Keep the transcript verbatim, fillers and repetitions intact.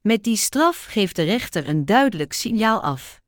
Met die straf geeft de rechter een duidelijk signaal af.